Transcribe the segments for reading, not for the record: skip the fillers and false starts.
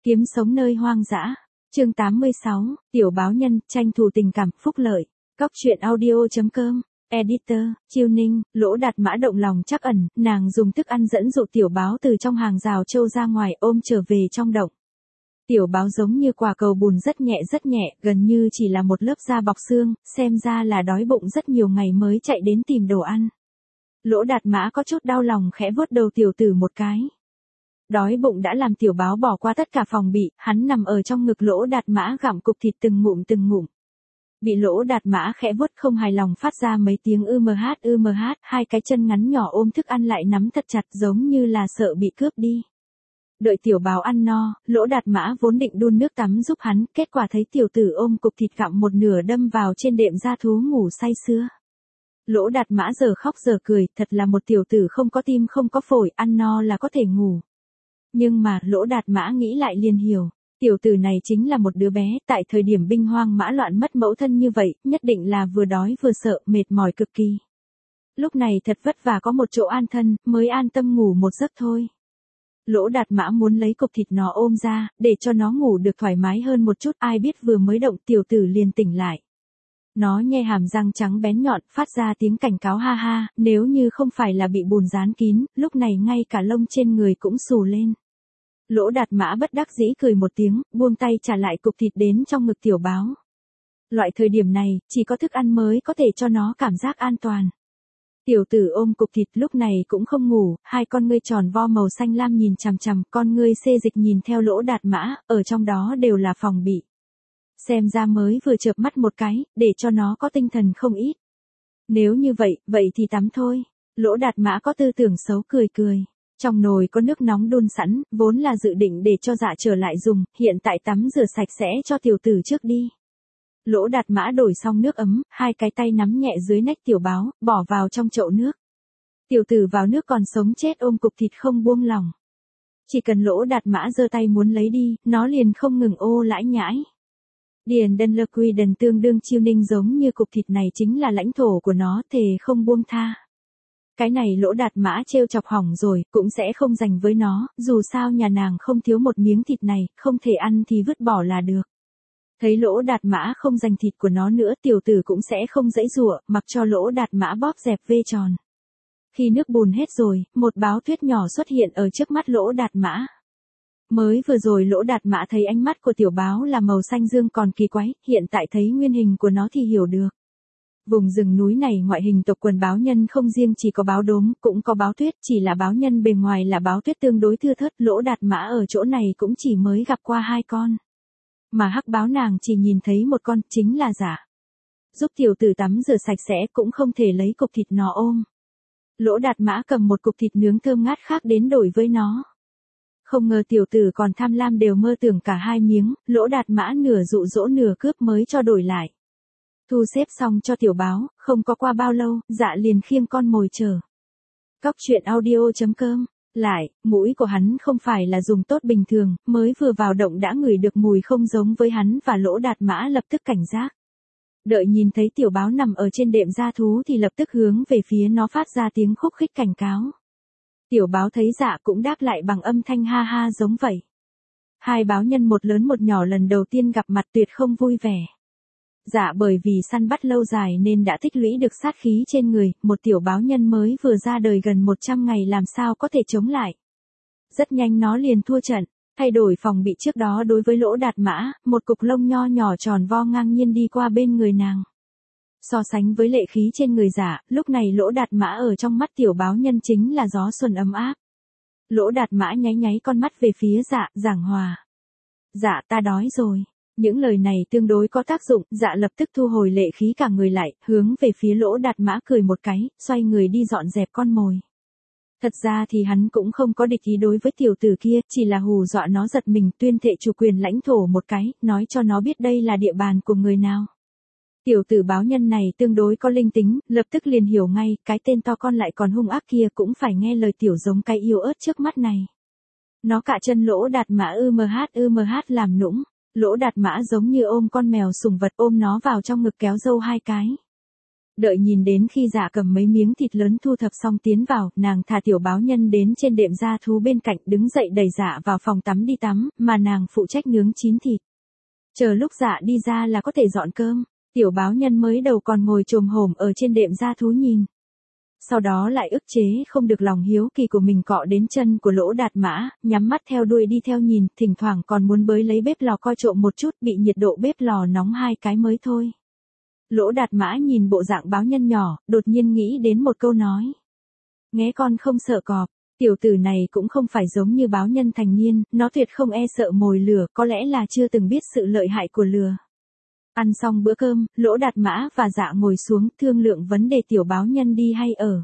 Kiếm sống nơi hoang dã. Chương 86, tiểu báo nhân, tranh thủ tình cảm, phúc lợi. Cóc truyện audio.com. Editor, Chiêu Ninh, Lỗ Đạt Mã động lòng trắc ẩn, nàng dùng thức ăn dẫn dụ tiểu báo từ trong hàng rào trâu ra ngoài ôm trở về trong động. Tiểu báo giống như quả cầu bùn rất nhẹ, gần như chỉ là một lớp da bọc xương, xem ra là đói bụng rất nhiều ngày mới chạy đến tìm đồ ăn. Lỗ Đạt Mã có chút đau lòng khẽ vuốt đầu tiểu tử một cái. Đói bụng đã làm tiểu báo bỏ qua tất cả phòng bị, hắn nằm ở trong ngực Lỗ Đạt Mã gặm cục thịt từng ngụm. Bị Lỗ Đạt Mã khẽ vuốt không hài lòng phát ra mấy tiếng ưm, hai cái chân ngắn nhỏ ôm thức ăn lại nắm thật chặt giống như là sợ bị cướp đi. Đợi tiểu báo ăn no, Lỗ Đạt Mã vốn định đun nước tắm giúp hắn, kết quả thấy tiểu tử ôm cục thịt gặm một nửa đâm vào trên đệm da thú ngủ say sưa. Lỗ Đạt Mã giờ khóc giờ cười, thật là một tiểu tử không có tim không có phổi, ăn no là có thể ngủ. Nhưng mà, Lỗ Đạt Mã nghĩ lại liền hiểu, tiểu tử này chính là một đứa bé, tại thời điểm binh hoang mã loạn mất mẫu thân như vậy, nhất định là vừa đói vừa sợ, mệt mỏi cực kỳ. Lúc này thật vất vả có một chỗ an thân, mới an tâm ngủ một giấc thôi. Lỗ Đạt Mã muốn lấy cục thịt nó ôm ra, để cho nó ngủ được thoải mái hơn một chút, ai biết vừa mới động tiểu tử liền tỉnh lại. Nó nhe hàm răng trắng bén nhọn, phát ra tiếng cảnh cáo ha ha, nếu như không phải là bị bùn dán kín, lúc này ngay cả lông trên người cũng xù lên. Lỗ Đạt Mã bất đắc dĩ cười một tiếng, buông tay trả lại cục thịt đến trong ngực tiểu báo. Loại thời điểm này, chỉ có thức ăn mới có thể cho nó cảm giác an toàn. Tiểu tử ôm cục thịt lúc này cũng không ngủ, hai con ngươi tròn vo màu xanh lam nhìn chằm, con ngươi xê dịch nhìn theo Lỗ Đạt Mã, ở trong đó đều là phòng bị. Xem ra mới vừa chợp mắt một cái, để cho nó có tinh thần không ít. Nếu như vậy thì tắm thôi. Lỗ Đạt Mã có tư tưởng xấu cười. Trong nồi có nước nóng đun sẵn, vốn là dự định để cho dạ trở lại dùng, hiện tại tắm rửa sạch sẽ cho tiểu tử trước đi. Lỗ Đạt Mã đổi xong nước ấm, hai cái tay nắm nhẹ dưới nách tiểu báo, bỏ vào trong chậu nước. Tiểu tử vào nước còn sống chết ôm cục thịt không buông lỏng. Chỉ cần Lỗ Đạt Mã giơ tay muốn lấy đi, nó liền không ngừng ô lãi nhãi. Điền Đân Lơ Quy Đần tương đương Chiêu Ninh giống như cục thịt này chính là lãnh thổ của nó, thề không buông tha. Cái này Lỗ Đạt Mã trêu chọc hỏng rồi, cũng sẽ không dành với nó, dù sao nhà nàng không thiếu một miếng thịt này, không thể ăn thì vứt bỏ là được. Thấy Lỗ Đạt Mã không dành thịt của nó nữa, tiểu tử cũng sẽ không giãy giụa, mặc cho Lỗ Đạt Mã bóp dẹp vê tròn. Khi nước bùn hết rồi, một báo tuyết nhỏ xuất hiện ở trước mắt Lỗ Đạt Mã. Mới vừa rồi Lỗ Đạt Mã thấy ánh mắt của tiểu báo là màu xanh dương còn kỳ quái, hiện tại thấy nguyên hình của nó thì hiểu được. Vùng rừng núi này ngoại hình tộc quần báo nhân không riêng chỉ có báo đốm, cũng có báo tuyết, chỉ là báo nhân bề ngoài là báo tuyết tương đối thưa thớt, Lỗ Đạt Mã ở chỗ này cũng chỉ mới gặp qua 2 con. Mà hắc báo nàng chỉ nhìn thấy một con, chính là Dạ. Giúp tiểu tử tắm rửa sạch sẽ cũng không thể lấy cục thịt nó ôm. Lỗ Đạt Mã cầm một cục thịt nướng thơm ngát khác đến đổi với nó. Không ngờ tiểu tử còn tham lam đều mơ tưởng cả 2 miếng, Lỗ Đạt Mã nửa dụ dỗ nửa cướp mới cho đổi lại. Thu xếp xong cho tiểu báo, không có qua bao lâu, Dạ liền khiêng con mồi chờ. Cóc truyện audio.com. Lại, mũi của hắn không phải là dùng tốt bình thường, mới vừa vào động đã ngửi được mùi không giống với hắn và Lỗ Đạt Mã lập tức cảnh giác. Đợi nhìn thấy tiểu báo nằm ở trên đệm da thú thì lập tức hướng về phía nó phát ra tiếng khúc khích cảnh cáo. Tiểu báo thấy Dạ cũng đáp lại bằng âm thanh ha ha giống vậy. Hai báo nhân một lớn một nhỏ lần đầu tiên gặp mặt tuyệt không vui vẻ. Dạ bởi vì săn bắt lâu dài nên đã tích lũy được sát khí trên người, một tiểu báo nhân mới vừa ra đời gần 100 ngày làm sao có thể chống lại. Rất nhanh nó liền thua trận, thay đổi phòng bị trước đó đối với Lỗ Đạt Mã, một cục lông nho nhỏ tròn vo ngang nhiên đi qua bên người nàng. So sánh với lệ khí trên người Dạ, lúc này Lỗ Đạt Mã ở trong mắt tiểu báo nhân chính là gió xuân ấm áp. Lỗ Đạt Mã nháy con mắt về phía Dạ, giảng hòa. Dạ ta đói rồi. Những lời này tương đối có tác dụng, Dạ lập tức thu hồi lệ khí cả người lại, hướng về phía Lỗ Đạt Mã cười một cái, xoay người đi dọn dẹp con mồi. Thật ra thì hắn cũng không có địch ý đối với tiểu tử kia, chỉ là hù dọa nó giật mình, tuyên thệ chủ quyền lãnh thổ một cái, nói cho nó biết đây là địa bàn của người nào. Tiểu tử báo nhân này tương đối có linh tính, lập tức liền hiểu ngay, cái tên to con lại còn hung ác kia cũng phải nghe lời tiểu giống cái yêu ớt trước mắt này. Nó cạ chân Lỗ Đạt Mã ưm làm nũng. Lỗ Đạt Mã giống như ôm con mèo sùng vật ôm nó vào trong ngực kéo dâu 2 cái. Đợi nhìn đến khi Dạ cầm mấy miếng thịt lớn thu thập xong tiến vào, nàng thả tiểu báo nhân đến trên đệm gia thú bên cạnh, đứng dậy đẩy Dạ vào phòng tắm đi tắm, mà nàng phụ trách nướng chín thịt. Chờ lúc Dạ đi ra là có thể dọn cơm, tiểu báo nhân mới đầu còn ngồi chồm hổm ở trên đệm gia thú nhìn. Sau đó lại ức chế không được lòng hiếu kỳ của mình cọ đến chân của Lỗ Đạt Mã, nhắm mắt theo đuôi đi theo nhìn, thỉnh thoảng còn muốn bới lấy bếp lò coi trộm một chút, bị nhiệt độ bếp lò nóng 2 cái mới thôi. Lỗ Đạt Mã nhìn bộ dạng báo nhân nhỏ, đột nhiên nghĩ đến một câu nói. Nghé con không sợ cọp, tiểu tử này cũng không phải giống như báo nhân thành niên, nó tuyệt không e sợ mồi lửa, có lẽ là chưa từng biết sự lợi hại của lửa. Ăn xong bữa cơm, Lỗ Đạt Mã và Dạ ngồi xuống thương lượng vấn đề tiểu báo nhân đi hay ở.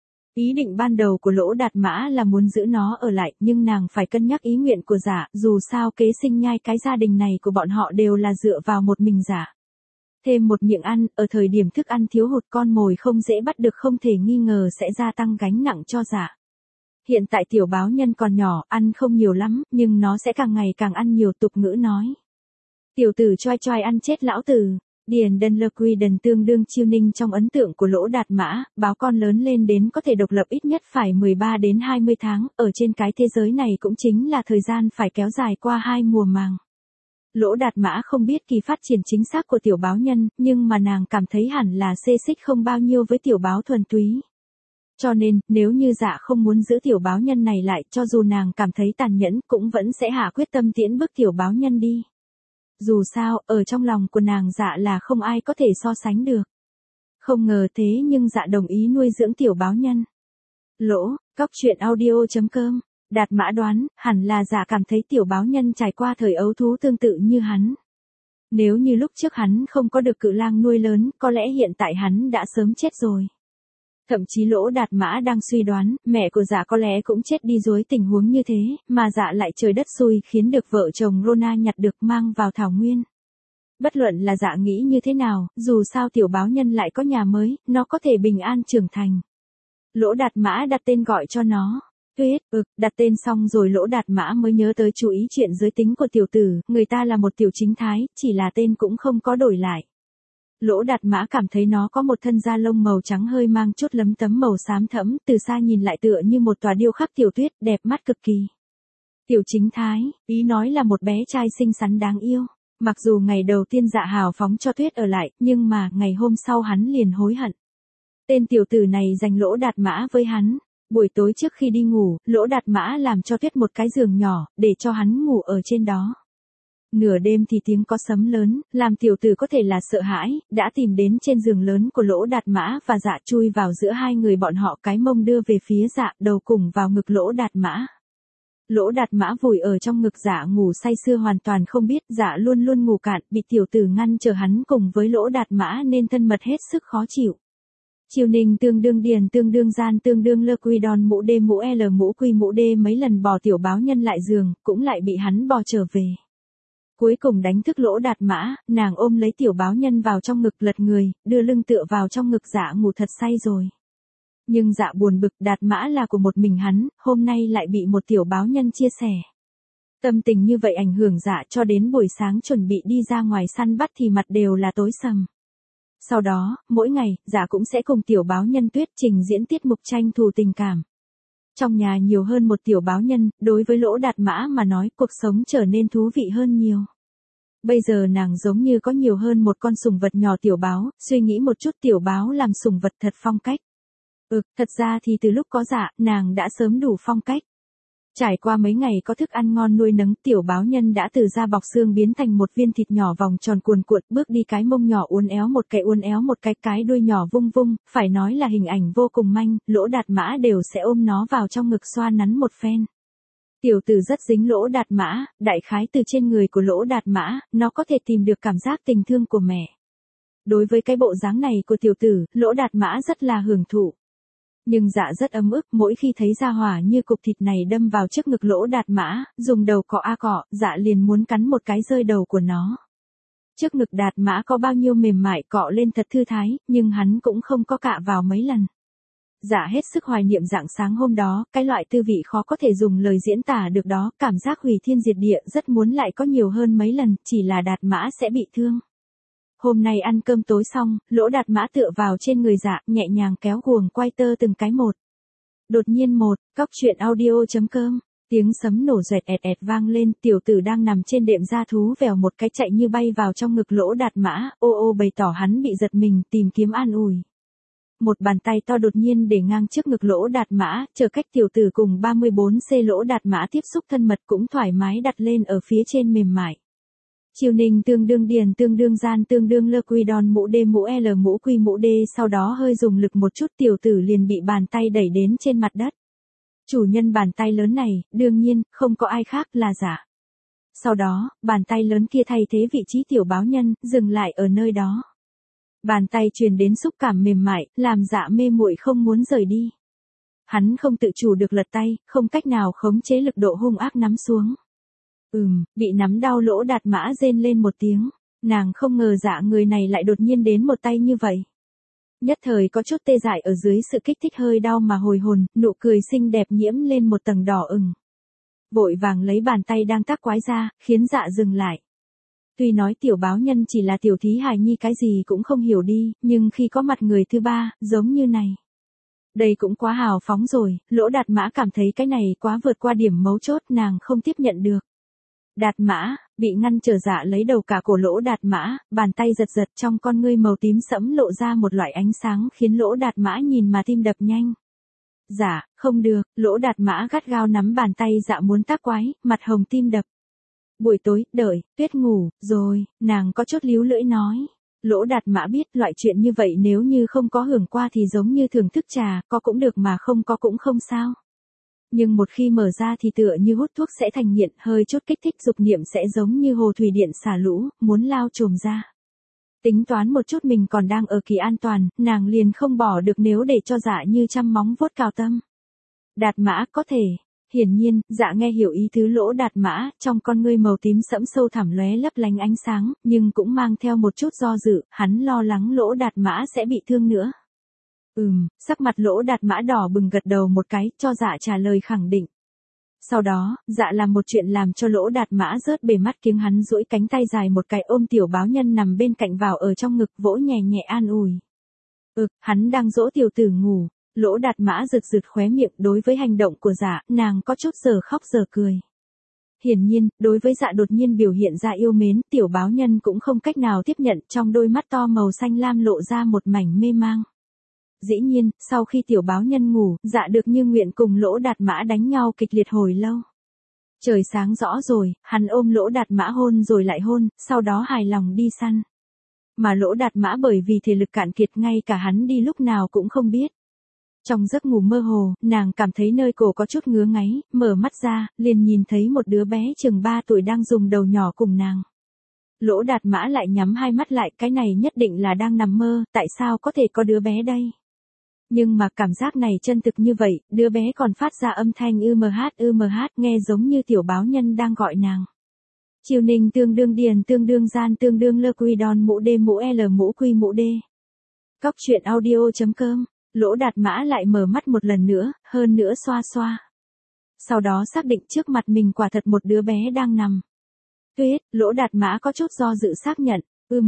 Ý định ban đầu của Lỗ Đạt Mã là muốn giữ nó ở lại, nhưng nàng phải cân nhắc ý nguyện của Dạ, dù sao kế sinh nhai cái gia đình này của bọn họ đều là dựa vào một mình Dạ. Thêm một miệng ăn, ở thời điểm thức ăn thiếu hụt con mồi không dễ bắt được không thể nghi ngờ sẽ gia tăng gánh nặng cho Dạ. Hiện tại tiểu báo nhân còn nhỏ, ăn không nhiều lắm, nhưng nó sẽ càng ngày càng ăn nhiều, tục ngữ nói. Tiểu tử choai choai ăn chết lão tử. Điền Đần Lơ Quy Đần tương đương Chiêu Ninh trong ấn tượng của Lỗ Đạt Mã, báo con lớn lên đến có thể độc lập ít nhất phải 13 đến 20 tháng, ở trên cái thế giới này cũng chính là thời gian phải kéo dài qua 2 mùa màng. Lỗ Đạt Mã không biết kỳ phát triển chính xác của tiểu báo nhân, nhưng mà nàng cảm thấy hẳn là xê xích không bao nhiêu với tiểu báo thuần túy. Cho nên, nếu như Dạ không muốn giữ tiểu báo nhân này lại, cho dù nàng cảm thấy tàn nhẫn, cũng vẫn sẽ hạ quyết tâm tiễn bước tiểu báo nhân đi. Dù sao, ở trong lòng của nàng Dạ là không ai có thể so sánh được. Không ngờ thế nhưng Dạ đồng ý nuôi dưỡng tiểu báo nhân. Lỗ, cóc truyện audio.com, Đạt Mã đoán, hẳn là Dạ cảm thấy tiểu báo nhân trải qua thời ấu thú tương tự như hắn. Nếu như lúc trước hắn không có được cự lang nuôi lớn, có lẽ hiện tại hắn đã sớm chết rồi. Thậm chí Lỗ Đạt Mã đang suy đoán, mẹ của Dạ có lẽ cũng chết đi dưới tình huống như thế, mà Dạ lại trời đất xui khiến được vợ chồng Rona nhặt được mang vào thảo nguyên. Bất luận là Dạ nghĩ như thế nào, dù sao tiểu báo nhân lại có nhà mới, nó có thể bình an trưởng thành. Lỗ Đạt Mã đặt tên gọi cho nó. Tuyết, đặt tên xong rồi Lỗ Đạt Mã mới nhớ tới chú ý chuyện giới tính của tiểu tử, người ta là một tiểu chính thái, chỉ là tên cũng không có đổi lại. Lỗ Đạt Mã cảm thấy nó có một thân da lông màu trắng hơi mang chút lấm tấm màu xám thẫm, từ xa nhìn lại tựa như một tòa điêu khắc tiểu tuyết, đẹp mắt cực kỳ. Tiểu chính thái, ý nói là một bé trai xinh xắn đáng yêu. Mặc dù ngày đầu tiên Dạ hào phóng cho Tuyết ở lại, nhưng mà ngày hôm sau hắn liền hối hận. Tên tiểu tử này giành Lỗ Đạt Mã với hắn. Buổi tối trước khi đi ngủ, Lỗ Đạt Mã làm cho Tuyết một cái giường nhỏ, để cho hắn ngủ ở trên đó. Nửa đêm thì tiếng có sấm lớn, làm tiểu tử có thể là sợ hãi, đã tìm đến trên giường lớn của Lỗ Đạt Mã và Dạ chui vào giữa hai người bọn họ, cái mông đưa về phía Dạ, đầu cùng vào ngực Lỗ Đạt Mã. Lỗ Đạt Mã vùi ở trong ngực Dạ ngủ say sưa hoàn toàn không biết, Dạ luôn luôn ngủ cạn, bị tiểu tử ngăn chờ hắn cùng với Lỗ Đạt Mã nên thân mật hết sức khó chịu. Chiêu Ninh tương đương Điền tương đương Gian tương đương Lơ Quy Đòn mũ D mũ L mũ Quy mũ D mấy lần bò tiểu báo nhân lại giường, cũng lại bị hắn bò trở về. Cuối cùng đánh thức Lỗ Đạt Mã, nàng ôm lấy tiểu báo nhân vào trong ngực lật người, đưa lưng tựa vào trong ngực Dạ ngủ thật say rồi. Nhưng Dạ buồn bực, Đạt Mã là của một mình hắn, hôm nay lại bị một tiểu báo nhân chia sẻ. Tâm tình như vậy ảnh hưởng Dạ cho đến buổi sáng chuẩn bị đi ra ngoài săn bắt thì mặt đều là tối sầm. Sau đó, mỗi ngày, Dạ cũng sẽ cùng tiểu báo nhân Tuyết trình diễn tiết mục tranh thủ tình cảm. Trong nhà nhiều hơn một tiểu báo nhân, đối với Lỗ Đạt Mã mà nói cuộc sống trở nên thú vị hơn nhiều. Bây giờ nàng giống như có nhiều hơn một con sùng vật nhỏ tiểu báo, suy nghĩ một chút tiểu báo làm sùng vật thật phong cách. Thật ra thì từ lúc có Dạ, nàng đã sớm đủ phong cách. Trải qua mấy ngày có thức ăn ngon nuôi nấng, tiểu báo nhân đã từ da bọc xương biến thành một viên thịt nhỏ vòng tròn cuồn cuộn, bước đi cái mông nhỏ uốn éo một cái đuôi nhỏ vung vung, phải nói là hình ảnh vô cùng manh, Lỗ Đạt Mã đều sẽ ôm nó vào trong ngực xoa nắn một phen. Tiểu tử rất dính Lỗ Đạt Mã, đại khái từ trên người của Lỗ Đạt Mã, nó có thể tìm được cảm giác tình thương của mẹ. Đối với cái bộ dáng này của tiểu tử, Lỗ Đạt Mã rất là hưởng thụ. Nhưng Dạ rất ấm ức mỗi khi thấy gia hỏa như cục thịt này đâm vào trước ngực Lỗ Đạt Mã, dùng đầu cọ cọ, Dạ liền muốn cắn một cái rơi đầu của nó. Trước ngực Đạt Mã có bao nhiêu mềm mại cọ lên thật thư thái, nhưng hắn cũng không có cạ vào mấy lần. Dạ hết sức hoài niệm rạng sáng hôm đó, cái loại tư vị khó có thể dùng lời diễn tả được đó, cảm giác hủy thiên diệt địa, rất muốn lại có nhiều hơn mấy lần, chỉ là Đạt Mã sẽ bị thương. Hôm nay ăn cơm tối xong, Lỗ Đạt Mã tựa vào trên người Dạ, nhẹ nhàng kéo guồng quay tơ từng cái một. Đột nhiên cóc truyện audio.com, tiếng sấm nổ rẹt ẹt ẹt vang lên, tiểu tử đang nằm trên đệm da thú vèo một cái chạy như bay vào trong ngực Lỗ Đạt Mã, ô ô bày tỏ hắn bị giật mình, tìm kiếm an ủi. Một bàn tay to đột nhiên để ngang trước ngực Lỗ Đạt Mã, chờ cách tiểu tử cùng 34C Lỗ Đạt Mã tiếp xúc thân mật cũng thoải mái đặt lên ở phía trên mềm mại. Chiều ninh tương đương điền tương đương gian tương đương lơ quy đòn mũ đê mũ L mũ quy mũ D, sau đó hơi dùng lực một chút tiểu tử liền bị bàn tay đẩy đến trên mặt đất. Chủ nhân bàn tay lớn này, đương nhiên, không có ai khác là Dạ. Sau đó, bàn tay lớn kia thay thế vị trí tiểu báo nhân, dừng lại ở nơi đó. Bàn tay truyền đến xúc cảm mềm mại, làm Dạ mê muội không muốn rời đi. Hắn không tự chủ được lật tay, không cách nào khống chế lực độ hung ác nắm xuống. Bị nắm đau Lỗ Đạt Mã rên lên một tiếng, nàng không ngờ Dạ người này lại đột nhiên đến một tay như vậy. Nhất thời có chút tê dại ở dưới sự kích thích hơi đau mà hồi hồn, nụ cười xinh đẹp nhiễm lên một tầng đỏ ửng. Vội vàng lấy bàn tay đang tác quái ra, khiến Dạ dừng lại. Tuy nói tiểu báo nhân chỉ là tiểu thí hài nhi cái gì cũng không hiểu đi, nhưng khi có mặt người thứ ba, giống như này. Đây cũng quá hào phóng rồi, Lỗ Đạt Mã cảm thấy cái này quá vượt qua điểm mấu chốt, nàng không tiếp nhận được. Đạt Mã, bị ngăn trở Dạ lấy đầu cả cổ Lỗ Đạt Mã, bàn tay giật giật trong con ngươi màu tím sẫm lộ ra một loại ánh sáng khiến Lỗ Đạt Mã nhìn mà tim đập nhanh. Dạ, không được, Lỗ Đạt Mã gắt gao nắm bàn tay Dạ muốn tác quái, mặt hồng tim đập. Buổi tối, đợi, Tuyết ngủ, rồi, nàng có chút líu lưỡi nói. Lỗ Đạt Mã biết loại chuyện như vậy nếu như không có hưởng qua thì giống như thưởng thức trà, có cũng được mà không có cũng không sao. Nhưng một khi mở ra thì tựa như hút thuốc sẽ thành nghiện, hơi chút kích thích dục niệm sẽ giống như hồ thủy điện xả lũ, muốn lao trồm ra. Tính toán một chút mình còn đang ở kỳ an toàn, nàng liền không bỏ được nếu để cho Dạ như trăm móng vuốt cào tâm. Đạt Mã có thể. Hiển nhiên, Dạ nghe hiểu ý tứ Lỗ Đạt Mã, trong con ngươi màu tím sẫm sâu thẳm lóe lấp lánh ánh sáng, nhưng cũng mang theo một chút do dự, hắn lo lắng Lỗ Đạt Mã sẽ bị thương nữa. Sắc mặt Lỗ Đạt Mã đỏ bừng gật đầu một cái, cho Dạ trả lời khẳng định. Sau đó, Dạ làm một chuyện làm cho Lỗ Đạt Mã rớt bề mắt kiếng, hắn duỗi cánh tay dài một cái ôm tiểu báo nhân nằm bên cạnh vào ở trong ngực, vỗ nhẹ nhẹ an ủi. Hắn đang dỗ tiểu tử ngủ. Lỗ Đạt Mã rực rực khóe miệng, đối với hành động của Dạ, nàng có chút giờ khóc giờ cười. Hiển nhiên, đối với Dạ đột nhiên biểu hiện ra yêu mến, tiểu báo nhân cũng không cách nào tiếp nhận, trong đôi mắt to màu xanh lam lộ ra một mảnh mê mang. Dĩ nhiên, sau khi tiểu báo nhân ngủ, Dạ được như nguyện cùng Lỗ Đạt Mã đánh nhau kịch liệt hồi lâu. Trời sáng rõ rồi, hắn ôm Lỗ Đạt Mã hôn rồi lại hôn, sau đó hài lòng đi săn. Mà Lỗ Đạt Mã bởi vì thể lực cạn kiệt ngay cả hắn đi lúc nào cũng không biết. Trong giấc ngủ mơ hồ, nàng cảm thấy nơi cổ có chút ngứa ngáy, mở mắt ra, liền nhìn thấy một đứa bé chừng 3 tuổi đang dùng đầu nhỏ cùng nàng. Lỗ Đạt Mã lại nhắm hai mắt lại, cái này nhất định là đang nằm mơ, tại sao có thể có đứa bé đây? Nhưng mà cảm giác này chân thực như vậy, đứa bé còn phát ra âm thanh ưmh, nghe giống như tiểu báo nhân đang gọi nàng. Chiều ninh tương đương điền tương đương gian tương đương lơ quy đòn mũ D mũ L mũ quy mũ D. Cóc truyện audio.com. Lỗ Đạt Mã lại mở mắt một lần nữa, hơn nữa xoa xoa. Sau đó xác định trước mặt mình quả thật một đứa bé đang nằm. Tuyết, Lỗ Đạt Mã có chút do dự xác nhận,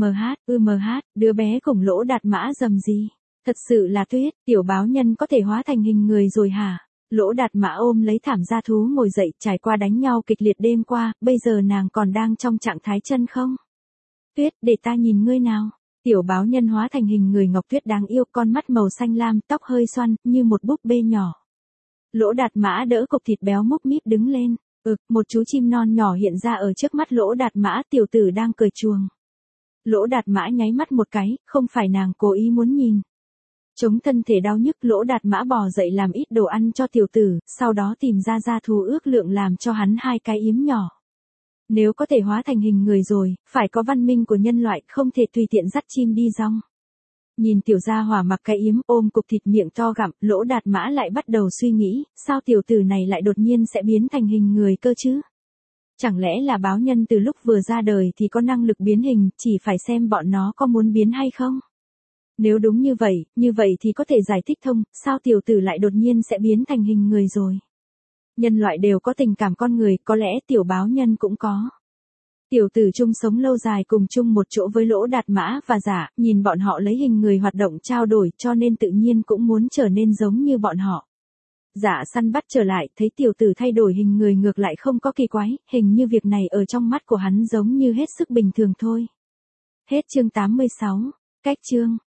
ưmh, đứa bé cùng Lỗ Đạt Mã rầm gì? Thật sự là Tuyết, tiểu báo nhân có thể hóa thành hình người rồi hả? Lỗ Đạt Mã ôm lấy thảm gia thú ngồi dậy, trải qua đánh nhau kịch liệt đêm qua, bây giờ nàng còn đang trong trạng thái chân không? Tuyết, để ta nhìn ngươi nào. Tiểu báo nhân hóa thành hình người ngọc tuyết đáng yêu, con mắt màu xanh lam, tóc hơi xoăn, như một búp bê nhỏ. Lỗ Đạt Mã đỡ cục thịt béo múp míp đứng lên. Một chú chim non nhỏ hiện ra ở trước mắt Lỗ Đạt Mã, tiểu tử đang cười chuồng. Lỗ Đạt Mã nháy mắt một cái, không phải nàng cố ý muốn nhìn. Chống thân thể đau nhức, Lỗ Đạt Mã bò dậy làm ít đồ ăn cho tiểu tử, sau đó tìm ra gia thú ước lượng làm cho hắn 2 cái yếm nhỏ. Nếu có thể hóa thành hình người rồi, phải có văn minh của nhân loại, không thể tùy tiện dắt chim đi rong. Nhìn tiểu gia hỏa mặc cái yếm, ôm cục thịt miệng to gặm, Lỗ Đạt Mã lại bắt đầu suy nghĩ, sao tiểu tử này lại đột nhiên sẽ biến thành hình người cơ chứ? Chẳng lẽ là báo nhân từ lúc vừa ra đời thì có năng lực biến hình, chỉ phải xem bọn nó có muốn biến hay không? Nếu đúng như vậy thì có thể giải thích thông, sao tiểu tử lại đột nhiên sẽ biến thành hình người rồi? Nhân loại đều có tình cảm con người, có lẽ tiểu báo nhân cũng có. Tiểu tử chung sống lâu dài cùng chung một chỗ với Lỗ Đạt Mã và Giả, nhìn bọn họ lấy hình người hoạt động trao đổi cho nên tự nhiên cũng muốn trở nên giống như bọn họ. Giả săn bắt trở lại, thấy tiểu tử thay đổi hình người ngược lại không có kỳ quái, hình như việc này ở trong mắt của hắn giống như hết sức bình thường thôi. Hết chương 86. Cách chương